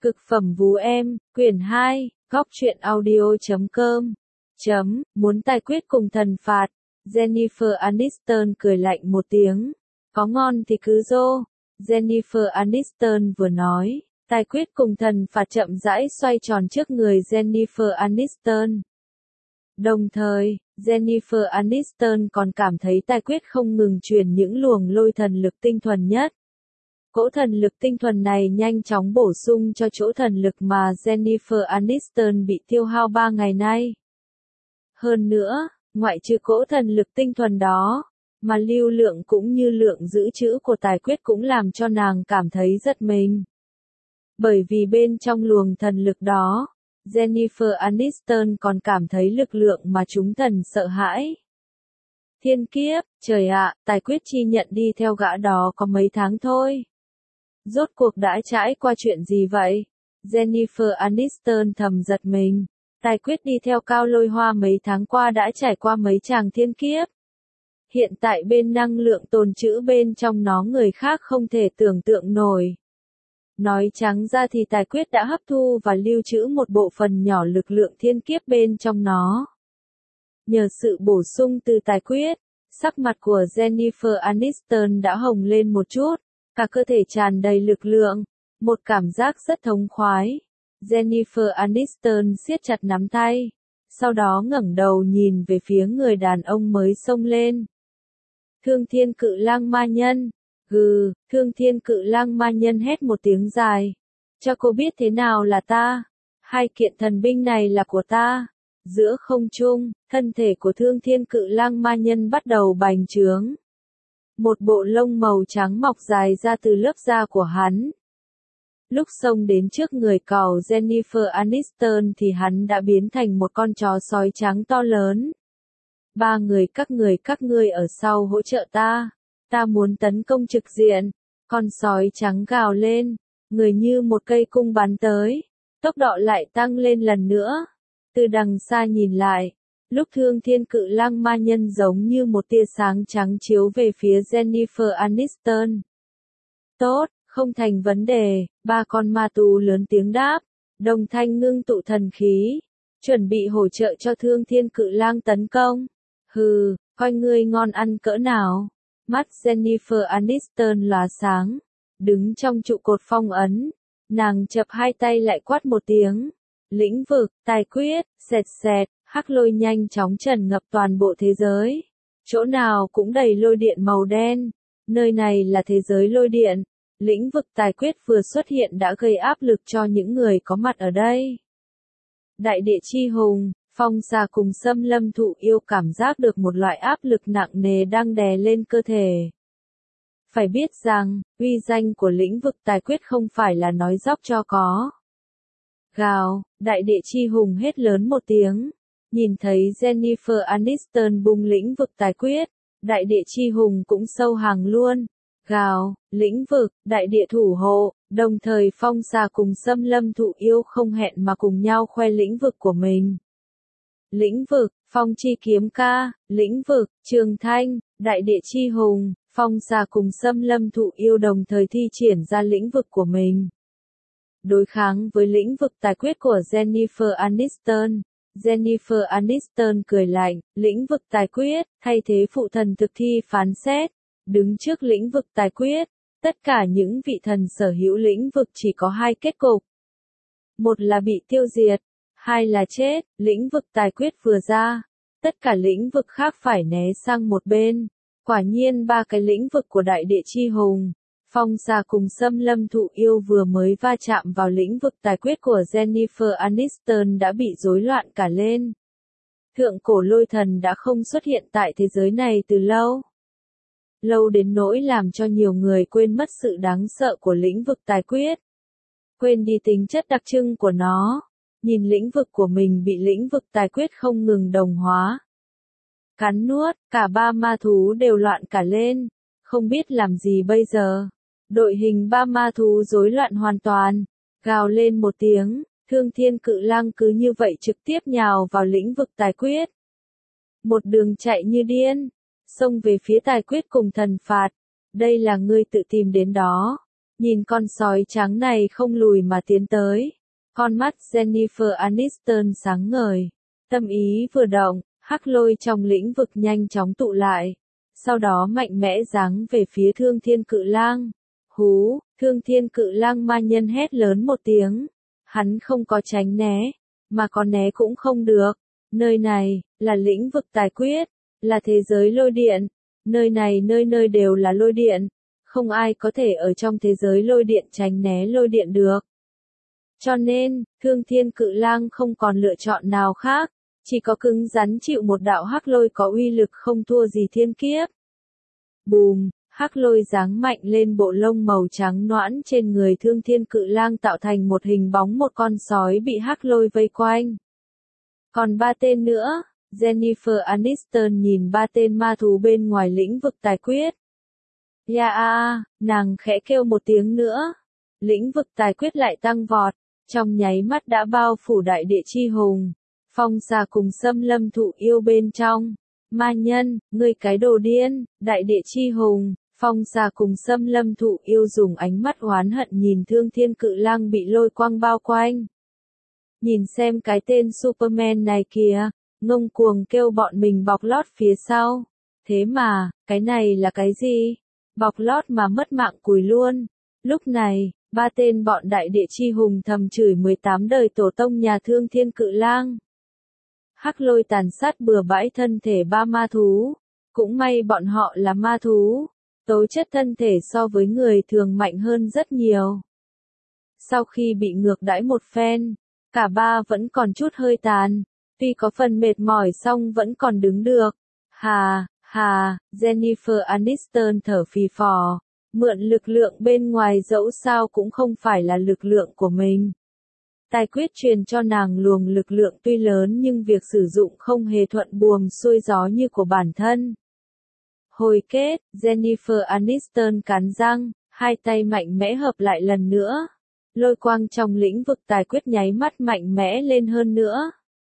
Cực phẩm vú em, quyển 2, góc truyện audio.com. Muốn tài quyết cùng thần phạt. Jennifer Aniston cười lạnh một tiếng. Có ngon thì cứ rô. Jennifer Aniston vừa nói, tài quyết cùng thần phạt chậm rãi xoay tròn trước người Jennifer Aniston. Đồng thời, Jennifer Aniston còn cảm thấy tài quyết không ngừng truyền những luồng lôi thần lực tinh thuần nhất. Cỗ thần lực tinh thuần này nhanh chóng bổ sung cho chỗ thần lực mà Jennifer Aniston bị tiêu hao 3 ngày nay. Hơn nữa, ngoại trừ cỗ thần lực tinh thuần đó, mà lưu lượng cũng như lượng giữ trữ của tài quyết cũng làm cho nàng cảm thấy giật mình. Bởi vì bên trong luồng thần lực đó, Jennifer Aniston còn cảm thấy lực lượng mà chúng thần sợ hãi. Thiên kiếp, trời ạ, tài quyết chi nhận đi theo gã đó có mấy tháng thôi. Rốt cuộc đã trải qua chuyện gì vậy? Jennifer Aniston thầm giật mình. Tài quyết đi theo Cao Lôi Hoa mấy tháng qua đã trải qua mấy tràng thiên kiếp. Hiện tại bên năng lượng tồn trữ bên trong nó người khác không thể tưởng tượng nổi. Nói trắng ra thì tài quyết đã hấp thu và lưu trữ một bộ phần nhỏ lực lượng thiên kiếp bên trong nó. Nhờ sự bổ sung từ tài quyết, sắc mặt của Jennifer Aniston đã hồng lên một chút, cả cơ thể tràn đầy lực lượng, một cảm giác rất thống khoái. Jennifer Aniston siết chặt nắm tay, sau đó ngẩng đầu nhìn về phía người đàn ông mới xông lên. Thương Thiên Cự Lang Ma Nhân. Gừ, Thương Thiên Cự Lang Ma Nhân hét một tiếng dài. Cho cô biết thế nào là ta. Hai kiện thần binh này là của ta. Giữa không trung, thân thể của Thương Thiên Cự Lang Ma Nhân bắt đầu bành trướng. Một bộ lông màu trắng mọc dài ra từ lớp da của hắn. Lúc xông đến trước người cậu Jennifer Aniston thì hắn đã biến thành một con chó sói trắng to lớn. Ba người các ngươi ở sau hỗ trợ ta. Ta muốn tấn công trực diện. Con sói trắng gào lên. Người như một cây cung bắn tới. Tốc độ lại tăng lên lần nữa. Từ đằng xa nhìn lại. Lúc Thương Thiên Cự Lang Ma Nhân giống như một tia sáng trắng chiếu về phía Jennifer Aniston. Tốt, không thành vấn đề, ba con ma tù lớn tiếng đáp. Đồng thanh ngưng tụ thần khí. Chuẩn bị hỗ trợ cho Thương Thiên Cự Lang tấn công. Hừ, coi ngươi ngon ăn cỡ nào. Mắt Jennifer Aniston lóe sáng. Đứng trong trụ cột phong ấn. Nàng chập hai tay lại quát một tiếng. Lĩnh vực, tài quyết, xẹt xẹt, hắc lôi nhanh chóng tràn ngập toàn bộ thế giới. Chỗ nào cũng đầy lôi điện màu đen. Nơi này là thế giới lôi điện. Lĩnh vực tài quyết vừa xuất hiện đã gây áp lực cho những người có mặt ở đây. Đại địa chi hùng, Phong Xà cùng Xâm Lâm Thụ Yêu cảm giác được một loại áp lực nặng nề đang đè lên cơ thể. Phải biết rằng, uy danh của lĩnh vực tài quyết không phải là nói dóc cho có. Gào, đại địa chi hùng hét lớn một tiếng. Nhìn thấy Jennifer Aniston bung lĩnh vực tài quyết, đại địa chi hùng cũng sâu hàng luôn. Gào, lĩnh vực, đại địa thủ hộ, đồng thời Phong Xà cùng Xâm Lâm Thụ Yêu không hẹn mà cùng nhau khoe lĩnh vực của mình. Lĩnh vực, Phong Chi Kiếm Ca, lĩnh vực, Trường Thanh, đại địa chi hùng, Phong Xà cùng Xâm Lâm Thụ Yêu đồng thời thi triển ra lĩnh vực của mình. Đối kháng với lĩnh vực tài quyết của Jennifer Aniston. Jennifer Aniston cười lạnh, lĩnh vực tài quyết, thay thế phụ thần thực thi phán xét. Đứng trước lĩnh vực tài quyết, tất cả những vị thần sở hữu lĩnh vực chỉ có hai kết cục. Một là bị tiêu diệt, hai là chết. Lĩnh vực tài quyết vừa ra, tất cả lĩnh vực khác phải né sang một bên. Quả nhiên ba cái lĩnh vực của đại địa chi hùng, Phong Xà cùng Xâm Lâm Thụ Yêu vừa mới va chạm vào lĩnh vực tài quyết của Jennifer Aniston đã bị rối loạn cả lên. Thượng cổ lôi thần đã không xuất hiện tại thế giới này từ lâu. Lâu đến nỗi làm cho nhiều người quên mất sự đáng sợ của lĩnh vực tài quyết. Quên đi tính chất đặc trưng của nó. Nhìn lĩnh vực của mình bị lĩnh vực tài quyết không ngừng đồng hóa. Cắn nuốt, cả ba ma thú đều loạn cả lên. Không biết làm gì bây giờ. Đội hình ba ma thú rối loạn hoàn toàn. Gào lên một tiếng, Thương Thiên Cự Lang cứ như vậy trực tiếp nhào vào lĩnh vực tài quyết. Một đường chạy như điên. Xông về phía tài quyết cùng thần phạt. Đây là ngươi tự tìm đến đó. Nhìn con sói trắng này không lùi mà tiến tới. Con mắt Jennifer Aniston sáng ngời. Tâm ý vừa động, hắc lôi trong lĩnh vực nhanh chóng tụ lại. Sau đó mạnh mẽ giáng về phía Thương Thiên Cự Lang. Hú, Thương Thiên Cự Lang ma nhân hét lớn một tiếng. Hắn không có tránh né, mà có né cũng không được. Nơi này, là lĩnh vực tài quyết, là thế giới lôi điện. Nơi này nơi nơi đều là lôi điện. Không ai có thể ở trong thế giới lôi điện tránh né lôi điện được. Cho nên, Thương Thiên Cự Lang không còn lựa chọn nào khác, chỉ có cứng rắn chịu một đạo hắc lôi có uy lực không thua gì thiên kiếp. Bùm, hắc lôi giáng mạnh lên bộ lông màu trắng noãn trên người Thương Thiên Cự Lang tạo thành một hình bóng một con sói bị hắc lôi vây quanh. Còn 3 tên nữa, Jennifer Aniston nhìn 3 tên ma thú bên ngoài lĩnh vực tài quyết. Nàng khẽ kêu một tiếng nữa. Lĩnh vực tài quyết lại tăng vọt, trong nháy mắt đã bao phủ đại địa chi hùng. Phong xà cùng xâm lâm thụ yêu bên trong. Ma nhân, ngươi cái đồ điên, đại địa chi hùng. Phong xà cùng xâm lâm thụ yêu dùng ánh mắt oán hận nhìn Thương Thiên Cự Lang bị lôi quang bao quanh. Nhìn xem cái tên Superman này kìa, ngông cuồng kêu bọn mình bọc lót phía sau. Thế mà, cái này là cái gì? Bọc lót mà mất mạng cùi luôn. Lúc này, 3 tên bọn đại địa chi hùng thầm chửi 18 đời tổ tông nhà Thương Thiên Cự Lang. Hắc lôi tàn sát bừa bãi thân thể 3 ma thú. Cũng may bọn họ là ma thú. Tố chất thân thể so với người thường mạnh hơn rất nhiều. Sau khi bị ngược đãi một phen, cả 3 vẫn còn chút hơi tàn. Tuy có phần mệt mỏi song vẫn còn đứng được. Jennifer Aniston thở phì phò. Mượn lực lượng bên ngoài dẫu sao cũng không phải là lực lượng của mình. Tài quyết truyền cho nàng luồng lực lượng tuy lớn nhưng việc sử dụng không hề thuận buồm xuôi gió như của bản thân. Hồi kết, Jennifer Aniston cắn răng, 2 tay mạnh mẽ hợp lại lần nữa. Lôi quang trong lĩnh vực tài quyết nháy mắt mạnh mẽ lên hơn nữa.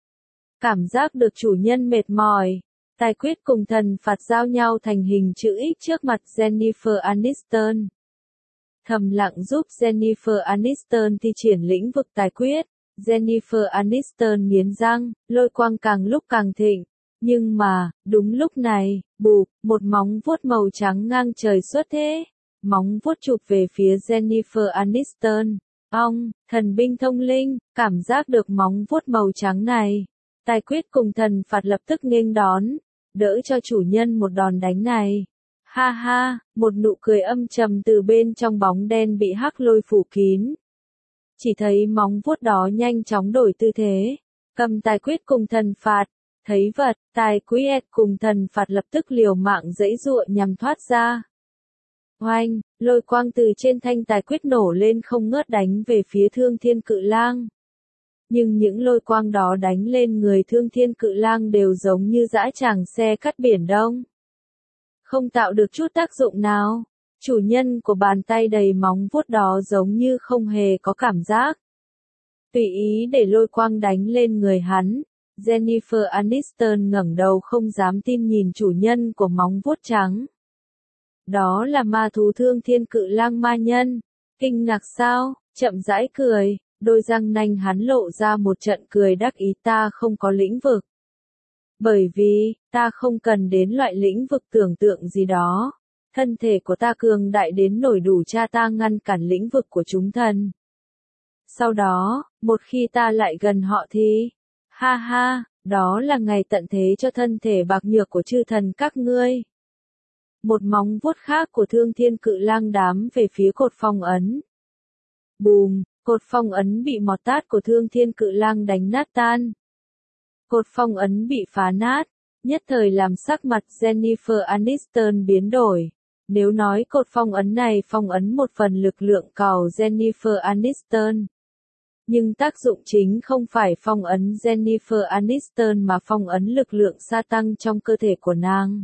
Cảm giác được chủ nhân mệt mỏi. Tài quyết cùng thần phạt giao nhau thành hình chữ X trước mặt Jennifer Aniston. Thầm lặng giúp Jennifer Aniston thi triển lĩnh vực tài quyết. Jennifer Aniston nghiến răng, lôi quang càng lúc càng thịnh. Nhưng mà, đúng lúc này, bụp, một móng vuốt màu trắng ngang trời xuất thế. Móng vuốt chụp về phía Jennifer Aniston. Thần binh thông linh, cảm giác được móng vuốt màu trắng này. Tài quyết cùng thần phạt lập tức nghênh đón, đỡ cho chủ nhân một đòn đánh này. Một nụ cười âm trầm từ bên trong bóng đen bị hắc lôi phủ kín. Chỉ thấy móng vuốt đó nhanh chóng đổi tư thế, cầm tài quyết cùng thần phạt. Thấy vật, tài quyết cùng thần phạt lập tức liều mạng giãy giụa nhằm thoát ra. Oanh, lôi quang từ trên thanh tài quyết nổ lên không ngớt đánh về phía Thương Thiên Cự Lang. Nhưng những lôi quang đó đánh lên người Thương Thiên Cự Lang đều giống như dã tràng xe cắt biển Đông. Không tạo được chút tác dụng nào. Chủ nhân của bàn tay đầy móng vuốt đó giống như không hề có cảm giác. Tùy ý để lôi quang đánh lên người hắn. Jennifer Aniston ngẩng đầu không dám tin nhìn chủ nhân của móng vuốt trắng. Đó là ma thú Thương Thiên Cự Lang ma nhân. Kinh ngạc sao, chậm rãi cười, đôi răng nanh hắn lộ ra một trận cười đắc ý, ta không có lĩnh vực. Bởi vì, ta không cần đến loại lĩnh vực tưởng tượng gì đó. Thân thể của ta cường đại đến nổi đủ cha ta ngăn cản lĩnh vực của chúng thần. Sau đó, một khi ta lại gần họ thì, đó là ngày tận thế cho thân thể bạc nhược của chư thần các ngươi. Một móng vuốt khác của Thương Thiên Cự Lang đám về phía cột phong ấn. Bùm, cột phong ấn bị mọt tát của Thương Thiên Cự Lang đánh nát tan. Cột phong ấn bị phá nát, nhất thời làm sắc mặt Jennifer Aniston biến đổi. Nếu nói cột phong ấn này phong ấn một phần lực lượng cầu Jennifer Aniston. Nhưng tác dụng chính không phải phong ấn Jennifer Aniston mà phong ấn lực lượng sa tăng trong cơ thể của nàng.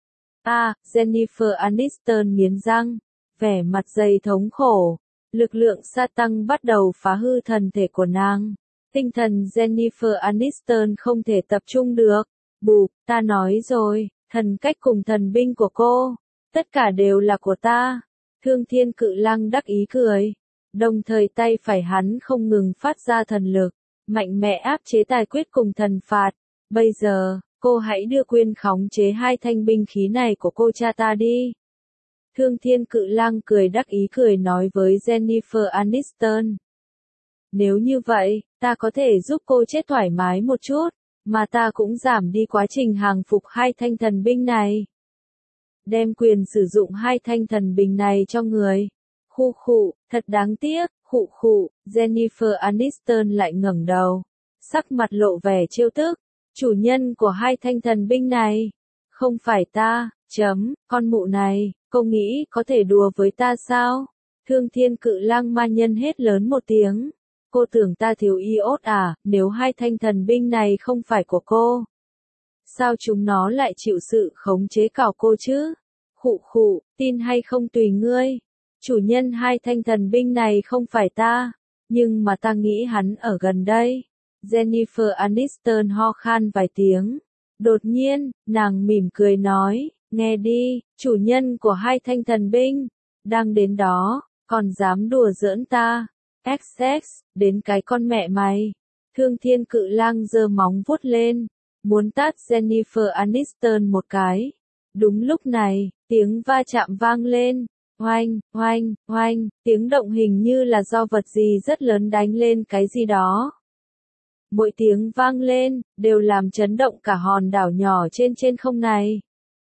Jennifer Aniston nghiến răng, vẻ mặt dày thống khổ. Lực lượng sa tăng bắt đầu phá hư thần thể của nàng. Tinh thần Jennifer Aniston không thể tập trung được. Bụp, ta nói rồi, thần cách cùng thần binh của cô, tất cả đều là của ta. Thương Thiên Cự Lang đắc ý cười. Đồng thời tay phải hắn không ngừng phát ra thần lực, mạnh mẽ áp chế tài quyết cùng thần phạt. Bây giờ, cô hãy đưa quyền khống chế hai thanh binh khí này của cô cha ta đi. Thương Thiên Cự Lang cười đắc ý cười nói với Jennifer Aniston. Nếu như vậy, ta có thể giúp cô chết thoải mái một chút, mà ta cũng giảm đi quá trình hàng phục hai thanh thần binh này. Đem quyền sử dụng hai thanh thần binh này cho người. Khụ khụ, thật đáng tiếc, khụ khụ, Jennifer Aniston lại ngẩng đầu. Sắc mặt lộ vẻ trêu tức. Chủ nhân của hai thanh thần binh này. Không phải ta, con mụ này, cô nghĩ có thể đùa với ta sao? Thương Thiên Cự Lang ma nhân hét lớn một tiếng. Cô tưởng ta thiếu iốt à, nếu hai thanh thần binh này không phải của cô. Sao chúng nó lại chịu sự khống chế cảo cô chứ? Khụ khụ, tin hay không tùy ngươi. Chủ nhân hai thanh thần binh này không phải ta, nhưng mà ta nghĩ hắn ở gần đây. Jennifer Aniston ho khan vài tiếng. Đột nhiên, nàng mỉm cười nói, nghe đi, chủ nhân của hai thanh thần binh, đang đến đó, còn dám đùa giỡn ta. XX, đến cái con mẹ mày. Thương Thiên Cự Lang giơ móng vuốt lên, muốn tát Jennifer Aniston một cái. Đúng lúc này, tiếng va chạm vang lên. Oanh, oanh, oanh, tiếng động hình như là do vật gì rất lớn đánh lên cái gì đó. Mỗi tiếng vang lên, đều làm chấn động cả hòn đảo nhỏ trên không này.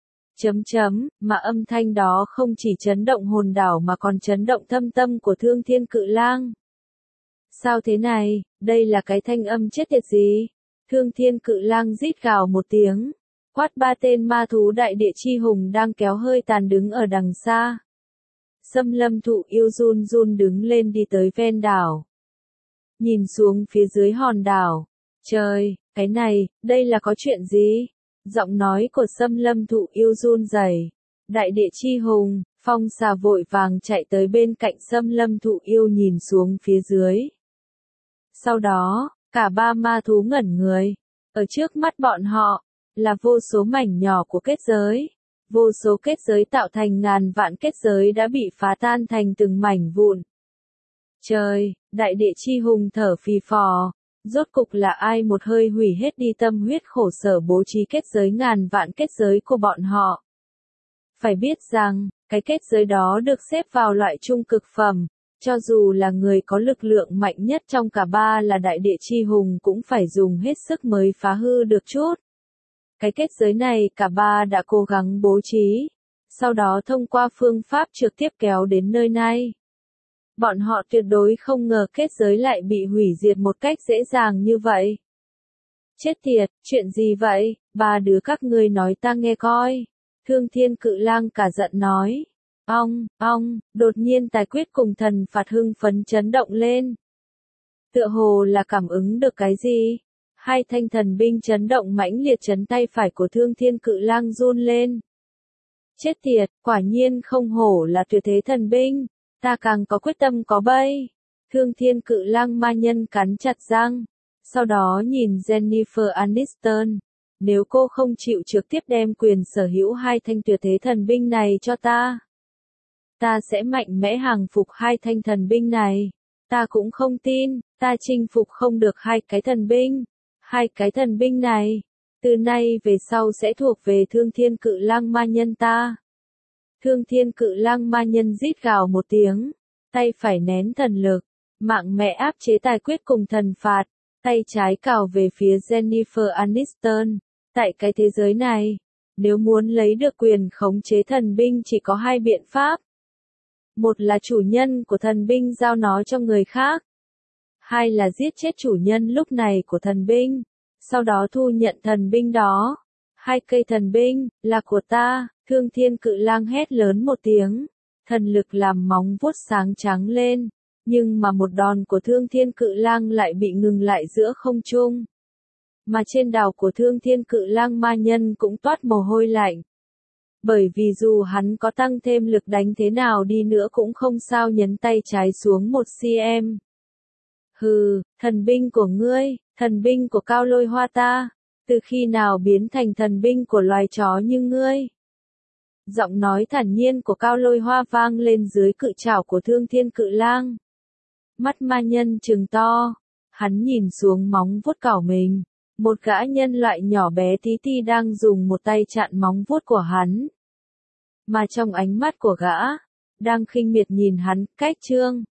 Mà âm thanh đó không chỉ chấn động hòn đảo mà còn chấn động thâm tâm của Thương Thiên Cự Lang. Sao thế này, đây là cái thanh âm chết tiệt gì? Thương Thiên Cự Lang rít gào một tiếng, quát ba tên ma thú đại địa chi hùng đang kéo hơi tàn đứng ở đằng xa. Xâm Lâm Thụ Yêu run run đứng lên đi tới ven đảo. Nhìn xuống phía dưới hòn đảo. Trời, cái này, đây là có chuyện gì? Giọng nói của Xâm Lâm Thụ Yêu run rẩy. Đại địa chi hùng, Phong Xà vội vàng chạy tới bên cạnh Xâm Lâm Thụ Yêu nhìn xuống phía dưới. Sau đó, cả ba ma thú ngẩn người. Ở trước mắt bọn họ, là vô số mảnh nhỏ của kết giới. Vô số kết giới tạo thành ngàn vạn kết giới đã bị phá tan thành từng mảnh vụn. Trời, đại địa chi hùng thở phì phò. Rốt cục là ai một hơi hủy hết đi tâm huyết khổ sở bố trí kết giới ngàn vạn kết giới của bọn họ. Phải biết rằng, cái kết giới đó được xếp vào loại trung cực phẩm. Cho dù là người có lực lượng mạnh nhất trong cả ba là đại địa chi hùng cũng phải dùng hết sức mới phá hư được chút. Cái kết giới này cả ba đã cố gắng bố trí, sau đó thông qua phương pháp trực tiếp kéo đến nơi này. Bọn họ tuyệt đối không ngờ kết giới lại bị hủy diệt một cách dễ dàng như vậy. Chết tiệt, chuyện gì vậy, ba đứa các ngươi nói ta nghe coi. Thương Thiên Cự Lang cả giận nói. Đột nhiên tài quyết cùng thần phạt hưng phấn chấn động lên. Tựa hồ là cảm ứng được cái gì? Hai thanh thần binh chấn động mãnh liệt chấn tay phải của Thương Thiên Cự Lang run lên. Chết tiệt, quả nhiên không hổ là tuyệt thế thần binh, ta càng có quyết tâm có bay. Thương Thiên Cự Lang ma nhân cắn chặt răng, sau đó nhìn Jennifer Aniston. Nếu cô không chịu trực tiếp đem quyền sở hữu hai thanh tuyệt thế thần binh này cho ta sẽ mạnh mẽ hàng phục hai thanh thần binh này. Ta cũng không tin, ta chinh phục không được hai cái thần binh. Hai cái thần binh này, từ nay về sau sẽ thuộc về Thương Thiên Cự Lang ma nhân ta. Thương Thiên Cự Lang ma nhân rít gào một tiếng, tay phải nén thần lực, mạnh mẽ áp chế tài quyết cùng thần phạt, tay trái cào về phía Jennifer Aniston. Tại cái thế giới này, nếu muốn lấy được quyền khống chế thần binh chỉ có hai biện pháp. Một là chủ nhân của thần binh giao nó cho người khác. Hai là giết chết chủ nhân lúc này của thần binh, sau đó thu nhận thần binh đó. Hai cây thần binh, là của ta, Thương Thiên Cự Lang hét lớn một tiếng. Thần lực làm móng vuốt sáng trắng lên, nhưng mà một đòn của Thương Thiên Cự Lang lại bị ngừng lại giữa không trung. Mà trên đảo của Thương Thiên Cự Lang ma nhân cũng toát mồ hôi lạnh. Bởi vì dù hắn có tăng thêm lực đánh thế nào đi nữa cũng không sao nhấn tay trái xuống 1cm. Hừ, thần binh của ngươi, thần binh của Cao Lôi Hoa ta, từ khi nào biến thành thần binh của loài chó như ngươi? Giọng nói thản nhiên của Cao Lôi Hoa vang lên dưới cự trảo của Thương Thiên Cự Lang. Mắt ma nhân trừng to, hắn nhìn xuống móng vuốt cào mình. Một gã nhân loại nhỏ bé tí ti đang dùng một tay chặn móng vuốt của hắn. Mà trong ánh mắt của gã, đang khinh miệt nhìn hắn, cách trương.